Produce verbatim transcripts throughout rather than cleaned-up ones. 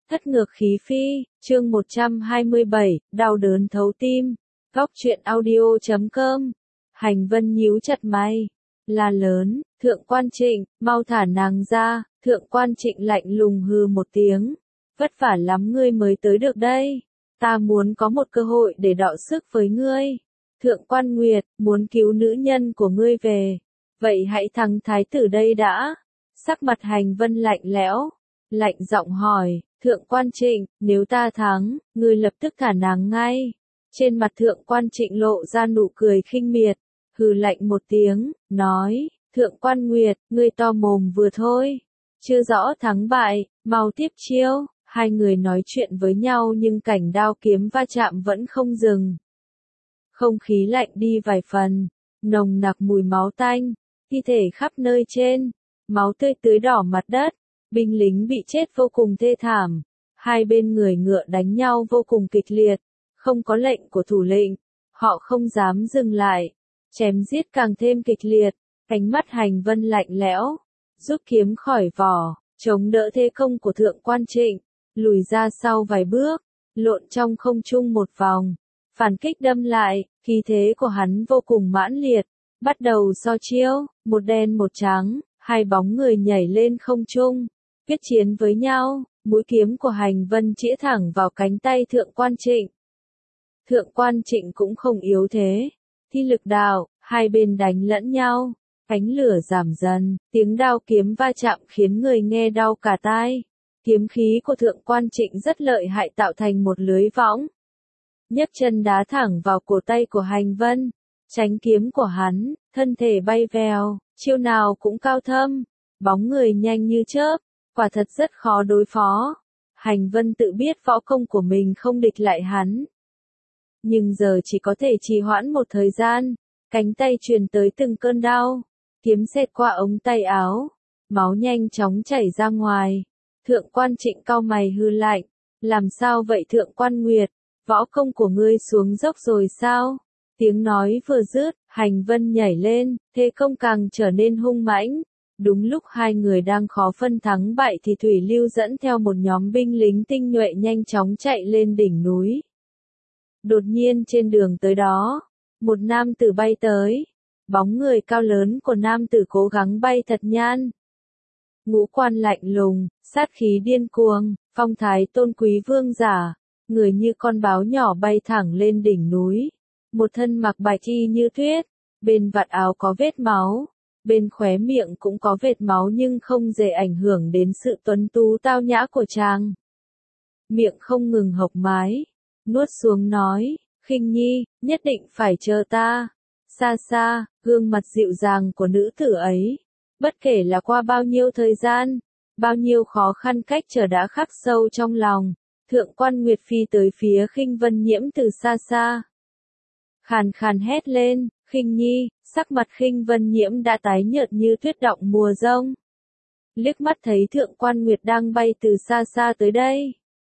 Thất ngược khí phi, chương một trăm hai mươi bảy, đau đớn thấu tim. Góc truyện audio chấm com. Hành Vân nhíu chặt mày, la lớn, Thượng Quan Trịnh, mau thả nàng ra. Thượng Quan Trịnh lạnh lùng hừ một tiếng, vất vả lắm ngươi mới tới được đây. Ta muốn có một cơ hội để đọ sức với ngươi. Thượng Quan Nguyệt, muốn cứu nữ nhân của ngươi về. Vậy hãy thắng thái tử đây đã. Sắc mặt Hành Vân lạnh lẽo, lạnh giọng hỏi, Thượng Quan Trịnh, nếu ta thắng, ngươi lập tức thả nàng ngay. Trên mặt Thượng Quan Trịnh lộ ra nụ cười khinh miệt, hừ lạnh một tiếng, nói, Thượng Quan Nguyệt, ngươi to mồm vừa thôi. Chưa rõ thắng bại, mau tiếp chiêu. Hai người nói chuyện với nhau nhưng cảnh đao kiếm va chạm vẫn không dừng. Không khí lạnh đi vài phần, nồng nặc mùi máu tanh, thi thể khắp nơi trên, máu tươi tưới đỏ mặt đất, binh lính bị chết vô cùng thê thảm, hai bên người ngựa đánh nhau vô cùng kịch liệt, không có lệnh của thủ lĩnh, họ không dám dừng lại, chém giết càng thêm kịch liệt, ánh mắt Hành Vân lạnh lẽo, rút kiếm khỏi vỏ, chống đỡ thế công của Thượng Quan Trịnh, lùi ra sau vài bước, lộn trong không trung một vòng, phản kích đâm lại, khí thế của hắn vô cùng mãnh liệt, bắt đầu so chiêu, một đen một trắng, hai bóng người nhảy lên không trung, quyết chiến với nhau, mũi kiếm của Hành Vân chĩa thẳng vào cánh tay Thượng Quan Trịnh. Thượng Quan Trịnh cũng không yếu thế, thi lực đạo, hai bên đánh lẫn nhau, ánh lửa giảm dần, tiếng đao kiếm va chạm khiến người nghe đau cả tai. Kiếm khí của Thượng Quan Trịnh rất lợi hại tạo thành một lưới võng. Nhấc chân đá thẳng vào cổ tay của Hành Vân, tránh kiếm của hắn, thân thể bay vèo, chiêu nào cũng cao thâm, bóng người nhanh như chớp, quả thật rất khó đối phó. Hành Vân tự biết võ công của mình không địch lại hắn. Nhưng giờ chỉ có thể trì hoãn một thời gian, cánh tay truyền tới từng cơn đau, kiếm xẹt qua ống tay áo, máu nhanh chóng chảy ra ngoài. Thượng Quan Trịnh cau mày hừ lạnh, làm sao vậy Thượng Quan Nguyệt, võ công của ngươi xuống dốc rồi sao? Tiếng nói vừa dứt, Hành Vân nhảy lên, thế công càng trở nên hung mãnh. Đúng lúc hai người đang khó phân thắng bại thì Thủy Lưu dẫn theo một nhóm binh lính tinh nhuệ nhanh chóng chạy lên đỉnh núi. Đột nhiên trên đường tới đó, một nam tử bay tới, bóng người cao lớn của nam tử cố gắng bay thật nhanh. Ngũ quan lạnh lùng, sát khí điên cuồng, phong thái tôn quý vương giả, người như con báo nhỏ bay thẳng lên đỉnh núi, một thân mặc bạch y như tuyết, bên vạt áo có vết máu, bên khóe miệng cũng có vệt máu nhưng không dễ ảnh hưởng đến sự tuấn tú tao nhã của chàng. Miệng không ngừng hộc mái, nuốt xuống nói, Khinh Nhi, nhất định phải chờ ta. Xa xa, gương mặt dịu dàng của nữ tử ấy, bất kể là qua bao nhiêu thời gian, bao nhiêu khó khăn cách trở đã khắc sâu trong lòng. Thượng Quan Nguyệt phi tới phía Khinh Vân Nhiễm từ xa xa, khàn khàn hét lên, Khinh Nhi. Sắc mặt Khinh Vân Nhiễm đã tái nhợt như tuyết động mùa rông. Liếc mắt thấy Thượng Quan Nguyệt đang bay từ xa xa tới đây,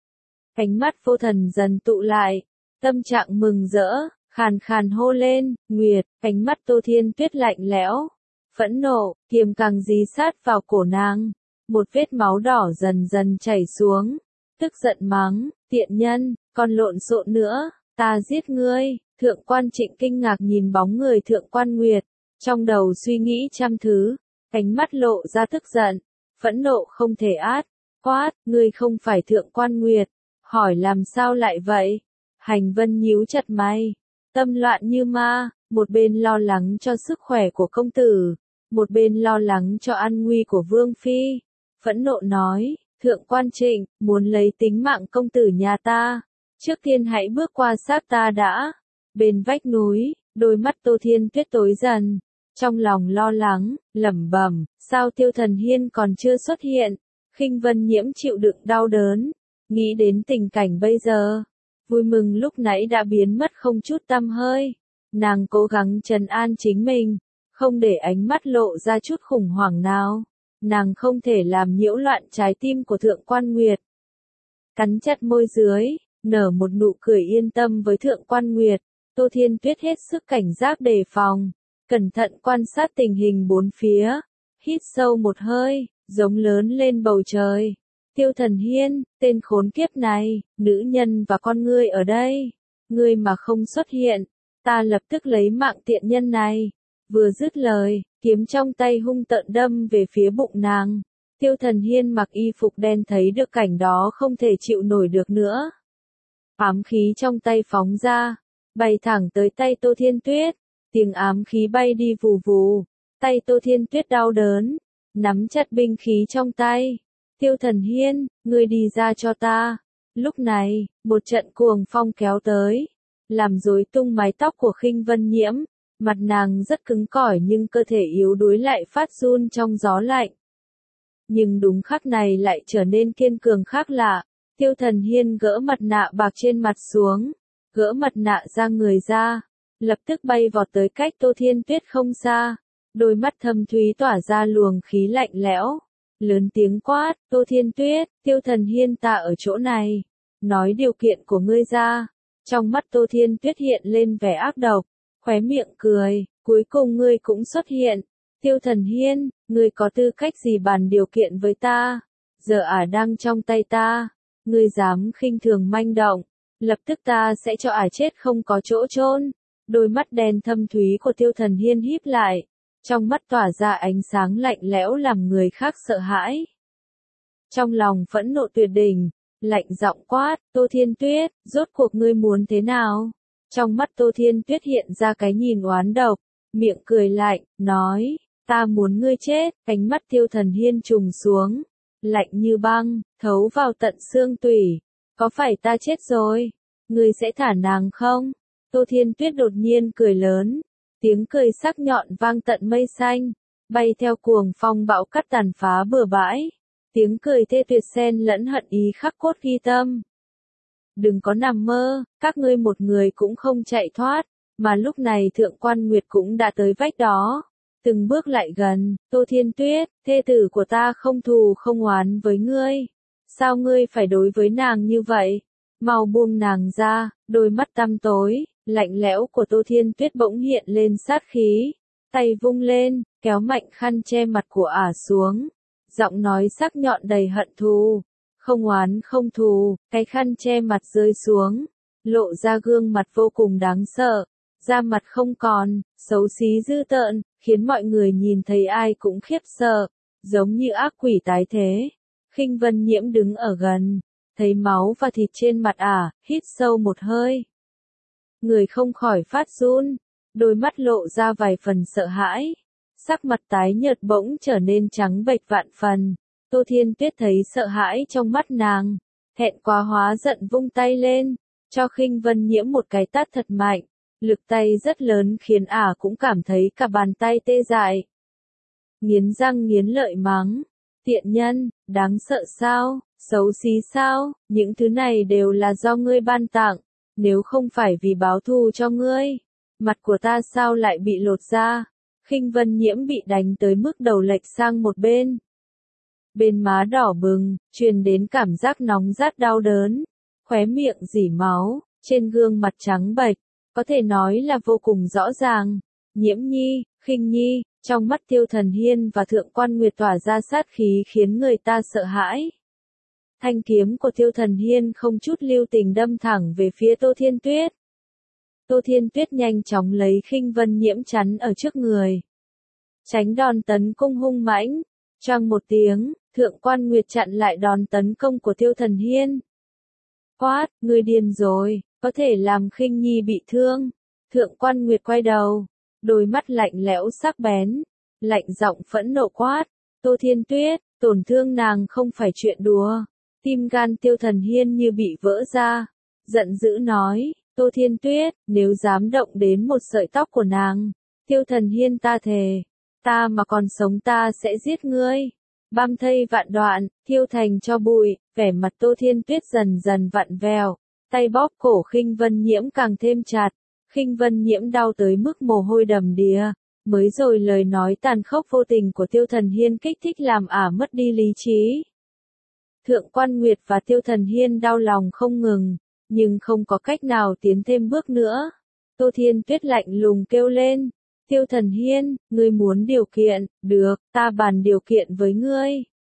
ánh mắt vô thần dần tụ lại, tâm trạng mừng rỡ, khàn khàn hô lên, Nguyệt. Ánh mắt Tô Thiên Tuyết lạnh lẽo, phẫn nộ, kiềm càng dí sát vào cổ nàng, một vết máu đỏ dần dần chảy xuống, tức giận mắng, tiện nhân, còn lộn xộn nữa, ta giết ngươi. Thượng Quan Trịnh kinh ngạc nhìn bóng người Thượng Quan Nguyệt, trong đầu suy nghĩ trăm thứ, ánh mắt lộ ra tức giận, phẫn nộ không thể át, quát, ngươi không phải Thượng Quan Nguyệt, hỏi làm sao lại vậy? Hành Vân nhíu chặt mày, tâm loạn như ma, một bên lo lắng cho sức khỏe của công tử, một bên lo lắng cho an nguy của Vương Phi, phẫn nộ nói, Thượng Quan Trịnh, muốn lấy tính mạng công tử nhà ta, trước tiên hãy bước qua sát ta đã. Bên vách núi, đôi mắt Tô Thiên Tuyết tối dần, trong lòng lo lắng, lẩm bẩm, sao Tiêu Thần Hiên còn chưa xuất hiện? Khinh Vân Nhiễm chịu đựng đau đớn, nghĩ đến tình cảnh bây giờ, vui mừng lúc nãy đã biến mất không chút tăm hơi. Nàng cố gắng trấn an chính mình, không để ánh mắt lộ ra chút khủng hoảng nào. Nàng không thể làm nhiễu loạn trái tim của Thượng Quan Nguyệt. Cắn chặt môi dưới, nở một nụ cười yên tâm với Thượng Quan Nguyệt. Tô Thiên Tuyết hết sức cảnh giác đề phòng, cẩn thận quan sát tình hình bốn phía, hít sâu một hơi, giống lớn lên bầu trời. Tiêu Thần Hiên, tên khốn kiếp này, nữ nhân và con ngươi ở đây. Ngươi mà không xuất hiện, ta lập tức lấy mạng tiện nhân này. Vừa dứt lời, kiếm trong tay hung tợn đâm về phía bụng nàng. Tiêu Thần Hiên mặc y phục đen thấy được cảnh đó không thể chịu nổi được nữa. Ám khí trong tay phóng ra, bay thẳng tới tay Tô Thiên Tuyết. Tiếng ám khí bay đi vù vù, tay Tô Thiên Tuyết đau đớn, nắm chặt binh khí trong tay. Tiêu Thần Hiên, ngươi đi ra cho ta. Lúc này, một trận cuồng phong kéo tới, làm rối tung mái tóc của Khinh Vân Nhiễm. Mặt nàng rất cứng cỏi nhưng cơ thể yếu đuối lại phát run trong gió lạnh. Nhưng đúng khắc này lại trở nên kiên cường khác lạ. Tiêu Thần Hiên gỡ mặt nạ bạc trên mặt xuống, gỡ mặt nạ ra người ra, lập tức bay vọt tới cách Tô Thiên Tuyết không xa. Đôi mắt thâm thúy tỏa ra luồng khí lạnh lẽo, lớn tiếng quát, Tô Thiên Tuyết, Tiêu Thần Hiên ta ở chỗ này, nói điều kiện của ngươi ra. Trong mắt Tô Thiên Tuyết hiện lên vẻ ác độc, khóe miệng cười, cuối cùng ngươi cũng xuất hiện. Tiêu Thần Hiên, ngươi có tư cách gì bàn điều kiện với ta? Giờ ả đang trong tay ta, ngươi dám khinh thường manh động, lập tức ta sẽ cho ả chết không có chỗ chôn. Đôi mắt đen thâm thúy của Tiêu Thần Hiên híp lại, trong mắt tỏa ra ánh sáng lạnh lẽo làm người khác sợ hãi. Trong lòng phẫn nộ tuyệt đỉnh, lạnh giọng quát, Tô Thiên Tuyết, rốt cuộc ngươi muốn thế nào? Trong mắt Tô Thiên Tuyết hiện ra cái nhìn oán độc, miệng cười lạnh, nói, ta muốn ngươi chết. Cánh mắt Tiêu Thần Hiên trùng xuống, lạnh như băng, thấu vào tận xương tủy. Có phải ta chết rồi? Ngươi sẽ thả nàng không? Tô Thiên Tuyết đột nhiên cười lớn, tiếng cười sắc nhọn vang tận mây xanh, bay theo cuồng phong bão cát tàn phá bừa bãi. Tiếng cười thê tuyệt xen lẫn hận ý khắc cốt ghi tâm. Đừng có nằm mơ, các ngươi một người cũng không chạy thoát, mà lúc này Thượng Quan Nguyệt cũng đã tới vách đó. Từng bước lại gần, Tô Thiên Tuyết, thê tử của ta không thù không oán với ngươi. Sao ngươi phải đối với nàng như vậy? Mau buông nàng ra. Đôi mắt tăm tối, lạnh lẽo của Tô Thiên Tuyết bỗng hiện lên sát khí. Tay vung lên, kéo mạnh khăn che mặt của ả xuống. Giọng nói sắc nhọn đầy hận thù. Không oán không thù, cái khăn che mặt rơi xuống. Lộ ra gương mặt vô cùng đáng sợ. Da mặt không còn, xấu xí dữ tợn, khiến mọi người nhìn thấy ai cũng khiếp sợ. Giống như ác quỷ tái thế. Khinh Vân Nhiễm đứng ở gần, thấy máu và thịt trên mặt ả, hít sâu một hơi. Người không khỏi phát run, đôi mắt lộ ra vài phần sợ hãi. Sắc mặt tái nhợt bỗng trở nên trắng bệch vạn phần. Tô Thiên Tuyết thấy sợ hãi trong mắt nàng, thẹn quá hóa giận vung tay lên, cho Khinh Vân Nhiễm một cái tát thật mạnh. Lực tay rất lớn khiến ả cũng cảm thấy cả bàn tay tê dại. Nghiến răng nghiến lợi mắng, tiện nhân, đáng sợ sao, xấu xí sao, những thứ này đều là do ngươi ban tặng, nếu không phải vì báo thù cho ngươi, mặt của ta sao lại bị lột ra. Khinh Vân Nhiễm bị đánh tới mức đầu lệch sang một bên. Bên má đỏ bừng, truyền đến cảm giác nóng rát đau đớn, khóe miệng rỉ máu, trên gương mặt trắng bệch, có thể nói là vô cùng rõ ràng. Nhiễm Nhi, Khinh Nhi, trong mắt Tiêu Thần Hiên và Thượng Quan Nguyệt tỏa ra sát khí khiến người ta sợ hãi. Thanh kiếm của Tiêu Thần Hiên không chút lưu tình đâm thẳng về phía Tô Thiên Tuyết. Tô Thiên Tuyết nhanh chóng lấy Khinh Vân Nhiễm chắn ở trước người, tránh đòn tấn công hung mãnh. Choang một tiếng, Thượng Quan Nguyệt chặn lại đòn tấn công của Tiêu Thần Hiên. Quát, ngươi điên rồi, có thể làm Khinh Nhi bị thương. Thượng Quan Nguyệt quay đầu, đôi mắt lạnh lẽo sắc bén, lạnh giọng phẫn nộ quát, Tô Thiên Tuyết, tổn thương nàng không phải chuyện đùa. Tim gan Tiêu Thần Hiên như bị vỡ ra, giận dữ nói, Tô Thiên Tuyết, nếu dám động đến một sợi tóc của nàng, Tiêu Thần Hiên ta thề, ta mà còn sống ta sẽ giết ngươi. Băm thây vạn đoạn, thiêu thành cho bụi. Vẻ mặt Tô Thiên Tuyết dần dần vặn vẹo, tay bóp cổ Khinh Vân Nhiễm càng thêm chặt. Khinh Vân Nhiễm đau tới mức mồ hôi đầm đìa. Mới rồi lời nói tàn khốc vô tình của Tiêu Thần Hiên kích thích làm ả mất đi lý trí. Thượng Quan Nguyệt và Tiêu Thần Hiên đau lòng không ngừng, nhưng không có cách nào tiến thêm bước nữa. Tô Thiên Tuyết lạnh lùng kêu lên, Tiêu Thần Hiên, ngươi muốn điều kiện, được, ta bàn điều kiện với ngươi.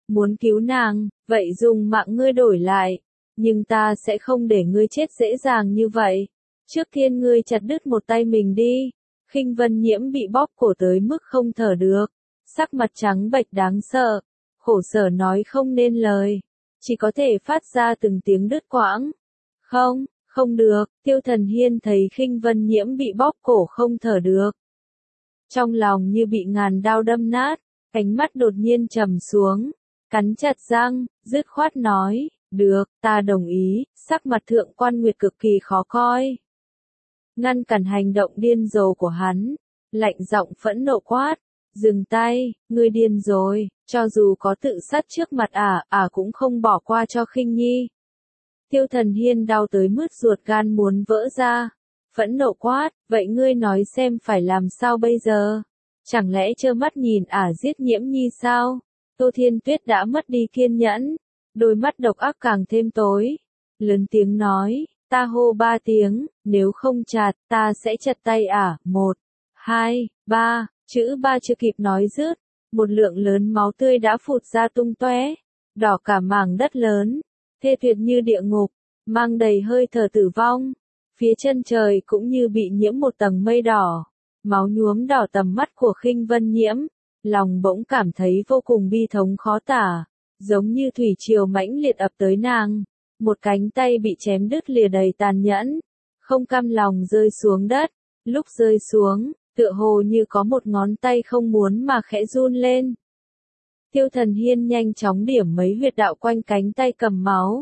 muốn cứu nàng, vậy dùng mạng ngươi đổi lại. Nhưng ta sẽ không để ngươi chết dễ dàng như vậy. Trước tiên ngươi chặt đứt một tay mình đi. Khinh Vân Nhiễm bị bóp cổ tới mức không thở được. Sắc mặt trắng bệch đáng sợ. Khổ sở nói không nên lời. Chỉ có thể phát ra từng tiếng đứt quãng. Không, không được. Tiêu Thần Hiên thấy Khinh Vân Nhiễm bị bóp cổ không thở được. Trong lòng như bị ngàn đao đâm nát. Ánh mắt đột nhiên trầm xuống. Cắn chặt răng, dứt khoát nói. Được, ta đồng ý. Sắc mặt Thượng Quan Nguyệt cực kỳ khó coi. Ngăn cản hành động điên rồ của hắn. Lạnh giọng phẫn nộ quát. Dừng tay, ngươi điên rồi. Cho dù có tự sát trước mặt ả, ả cũng không bỏ qua cho Khinh Nhi. Tiêu Thần Hiên đau tới mướt ruột gan muốn vỡ ra. Phẫn nộ quát, vậy ngươi nói xem phải làm sao bây giờ? Chẳng lẽ trơ mắt nhìn ả giết Nhiễm Nhi sao? Tô Thiên Tuyết đã mất đi kiên nhẫn. Đôi mắt độc ác càng thêm tối. Lớn tiếng nói, ta hô ba tiếng, nếu không chặt, ta sẽ chặt tay ả. Một, hai, ba, chữ ba chưa kịp nói dứt. Một lượng lớn máu tươi đã phụt ra tung tóe, đỏ cả mảng đất lớn, thê tuyệt như địa ngục, mang đầy hơi thở tử vong. Phía chân trời cũng như bị nhiễm một tầng mây đỏ, máu nhuốm đỏ tầm mắt của Khinh Vân Nhiễm, lòng bỗng cảm thấy vô cùng bi thống khó tả, giống như thủy triều mãnh liệt ập tới nàng, một cánh tay bị chém đứt lìa đầy tàn nhẫn, không cam lòng rơi xuống đất, lúc rơi xuống, tựa hồ như có một ngón tay không muốn mà khẽ run lên. Tiêu Thần Hiên nhanh chóng điểm mấy huyệt đạo quanh cánh tay cầm máu.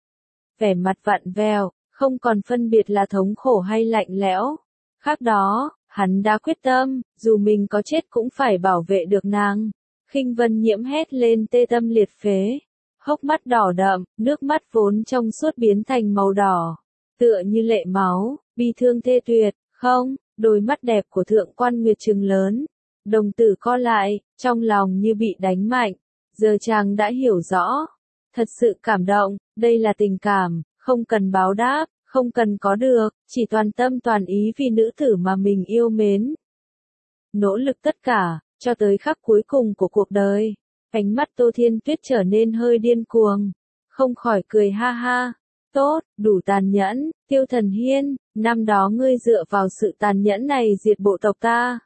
Vẻ mặt vặn vẹo, không còn phân biệt là thống khổ hay lạnh lẽo. Khác đó, hắn đã quyết tâm, dù mình có chết cũng phải bảo vệ được nàng. Khinh Vân Nhiễm hét lên tê tâm liệt phế. Hốc mắt đỏ đậm, nước mắt vốn trong suốt biến thành màu đỏ. Tựa như lệ máu, bi thương thê tuyệt, không, đôi mắt đẹp của Thượng Quan Nguyệt trừng lớn. Đồng tử co lại, trong lòng như bị đánh mạnh. Giờ chàng đã hiểu rõ. Thật sự cảm động, đây là tình cảm, không cần báo đáp, không cần có được, chỉ toàn tâm toàn ý vì nữ tử mà mình yêu mến. Nỗ lực tất cả, cho tới khắc cuối cùng của cuộc đời. Ánh mắt Tô Thiên Tuyết trở nên hơi điên cuồng. Không khỏi cười ha ha. Tốt, đủ tàn nhẫn, Tiêu Thần Hiên, năm đó ngươi dựa vào sự tàn nhẫn này diệt bộ tộc ta.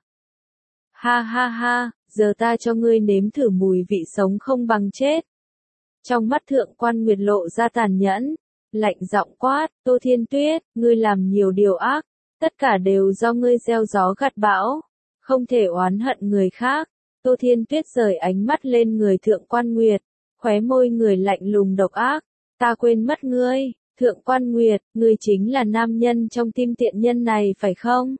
Ha ha ha, giờ ta cho ngươi nếm thử mùi vị sống không bằng chết. Trong mắt Thượng Quan Nguyệt lộ ra tàn nhẫn, lạnh giọng quát, Tô Thiên Tuyết, ngươi làm nhiều điều ác, tất cả đều do ngươi gieo gió gặt bão, không thể oán hận người khác. Tô Thiên Tuyết rời ánh mắt lên người Thượng Quan Nguyệt, khóe môi người lạnh lùng độc ác, ta quên mất ngươi, Thượng Quan Nguyệt, ngươi chính là nam nhân trong tim tiện nhân này phải không?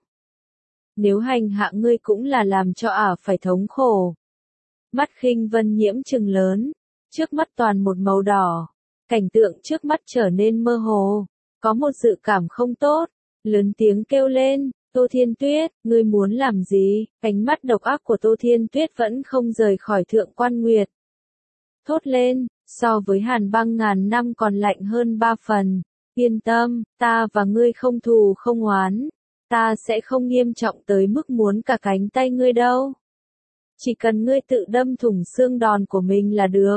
Nếu hành hạ ngươi cũng là làm cho ả phải thống khổ. Mắt Khinh Vân Nhiễm trừng lớn, trước mắt toàn một màu đỏ, cảnh tượng trước mắt trở nên mơ hồ, có một dự cảm không tốt, lớn tiếng kêu lên, Tô Thiên Tuyết, ngươi muốn làm gì? Ánh mắt độc ác của Tô Thiên Tuyết vẫn không rời khỏi Thượng Quan Nguyệt. Thốt lên, so với hàn băng ngàn năm còn lạnh hơn ba phần, yên tâm, ta và ngươi không thù không oán. Ta sẽ không nghiêm trọng tới mức muốn cả cánh tay ngươi đâu. Chỉ cần ngươi tự đâm thủng xương đòn của mình là được.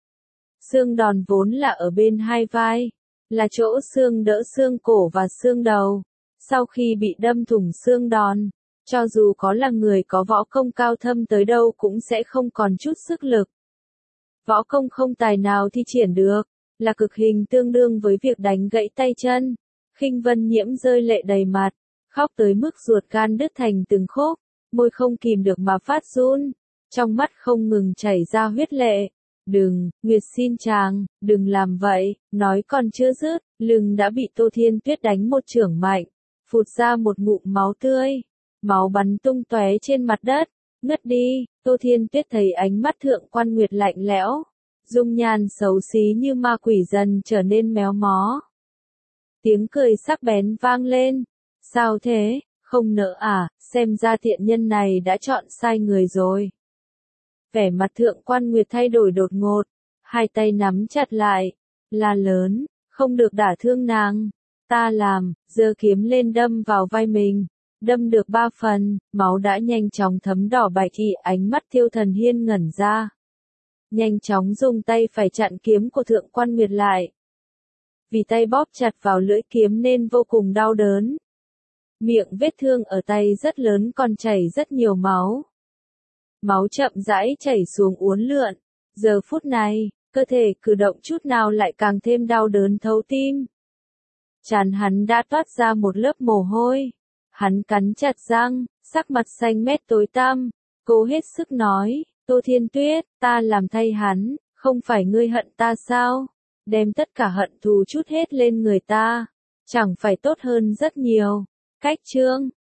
Xương đòn vốn là ở bên hai vai, là chỗ xương đỡ xương cổ và xương đầu. Sau khi bị đâm thủng xương đòn, cho dù có là người có võ công cao thâm tới đâu cũng sẽ không còn chút sức lực. Võ công không tài nào thi triển được, là cực hình tương đương với việc đánh gãy tay chân. Khinh Vân Nhiễm rơi lệ đầy mặt. Khóc tới mức ruột gan đứt thành từng khúc, môi không kìm được mà phát run, trong mắt không ngừng chảy ra huyết lệ. Đừng, Nguyệt xin chàng, đừng làm vậy, nói còn chưa dứt, lưng đã bị Tô Thiên Tuyết đánh một chưởng mạnh, phụt ra một ngụm máu tươi, máu bắn tung tóe trên mặt đất, ngất đi. Tô Thiên Tuyết thấy ánh mắt Thượng Quan Nguyệt lạnh lẽo, dung nhan xấu xí như ma quỷ dần trở nên méo mó. Tiếng cười sắc bén vang lên. Sao thế, không nỡ à, xem ra thiện nhân này đã chọn sai người rồi. Vẻ mặt Thượng Quan Nguyệt thay đổi đột ngột, hai tay nắm chặt lại, la lớn, không được đả thương nàng. Ta làm, giơ kiếm lên đâm vào vai mình, đâm được ba phần, máu đã nhanh chóng thấm đỏ bạch thì ánh mắt Tiêu Thần Hiên ngẩn ra. nhanh chóng dùng tay phải chặn kiếm của Thượng Quan Nguyệt lại. Vì tay bóp chặt vào lưỡi kiếm nên vô cùng đau đớn. Miệng vết thương ở tay rất lớn còn chảy rất nhiều máu. Máu chậm rãi chảy xuống uốn lượn. Giờ phút này, cơ thể cử động chút nào lại càng thêm đau đớn thấu tim. Trán hắn đã toát ra một lớp mồ hôi. Hắn cắn chặt răng, sắc mặt xanh mét tối tăm, cố hết sức nói, Tô Thiên Tuyết, ta làm thay hắn, không phải ngươi hận ta sao? Đem tất cả hận thù chút hết lên người ta, chẳng phải tốt hơn rất nhiều. Cách chương